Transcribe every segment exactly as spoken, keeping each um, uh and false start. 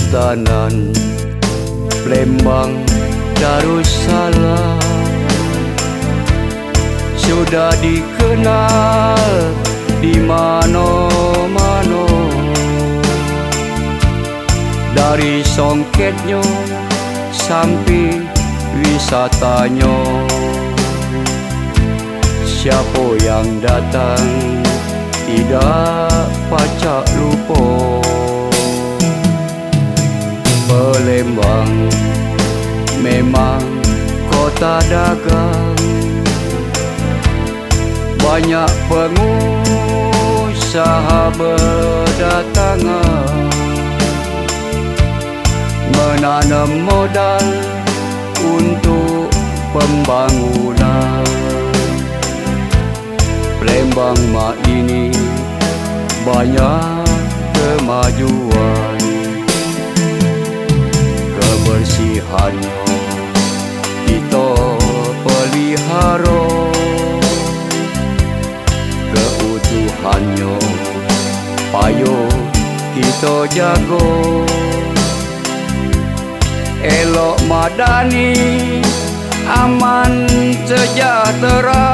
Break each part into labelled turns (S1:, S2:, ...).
S1: Kesultanan Palembang Darussalam sudah dikenal di mana-mana, dari songketnya sampai wisatanya. Siapa yang datang tidak pacak lupa. Palembang memang kota dagang, banyak pengusaha berdatangan, menanam modal untuk pembangunan. Palembang mak ini banyak kemajuan, kebersihannya kita pelihara, keutuhannya payung kita jaga. Elok madani, aman sejahtera,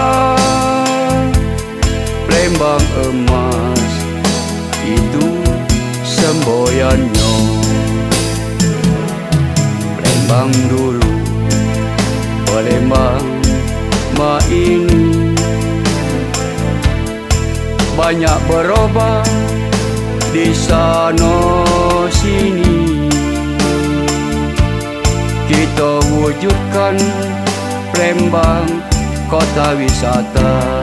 S1: Palembang emas itu semboyannya. Palembang dulu, Palembang mak ini banyak berubah di sana sini. Kita wujudkan Palembang kota wisata,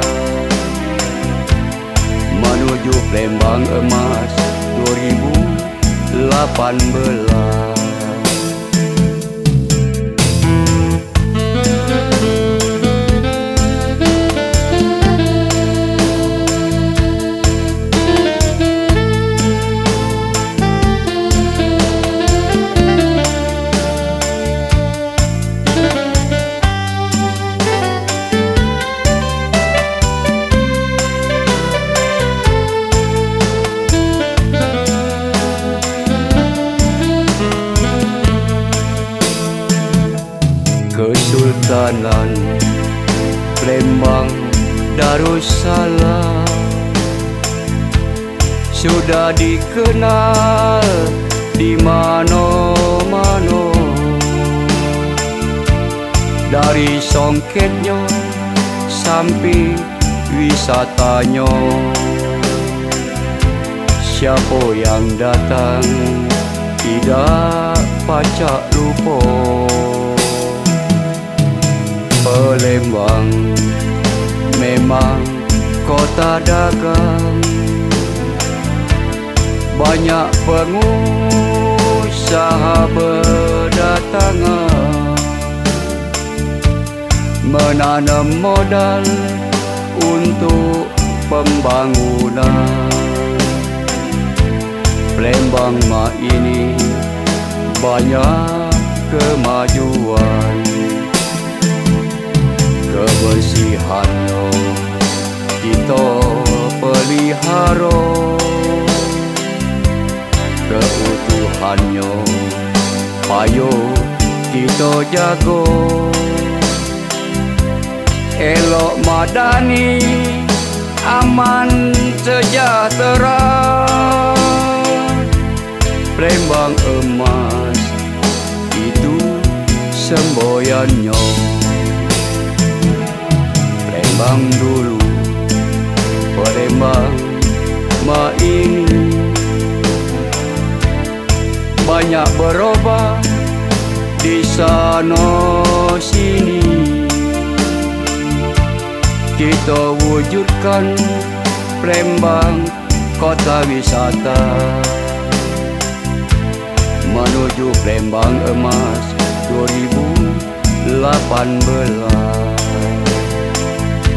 S1: menuju Palembang emas dua ribu lapan belas. Kesultanan Palembang Darussalam sudah dikenal di mana-mana, dari songketnya sampai wisatanya. Siapa yang datang tidak pacak lupa. Palembang memang kota dagang, banyak pengusaha berdatangan, menanam modal untuk pembangunan. Palembang mak ini banyak kemajuan, kebersihannya kita pelihara, keutuhannya payung kita jaga. Elok madani, aman sejahtera, Palembang emas itu semboyannya. Palembang dulu, Palembang mak ini banyak berubah di sana sini. Kita wujudkan Palembang kota wisata, menuju Palembang emas dua ribu lapan belas.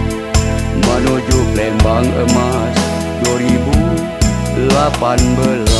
S1: Menuju Palembang emas dua ribu lapan belas.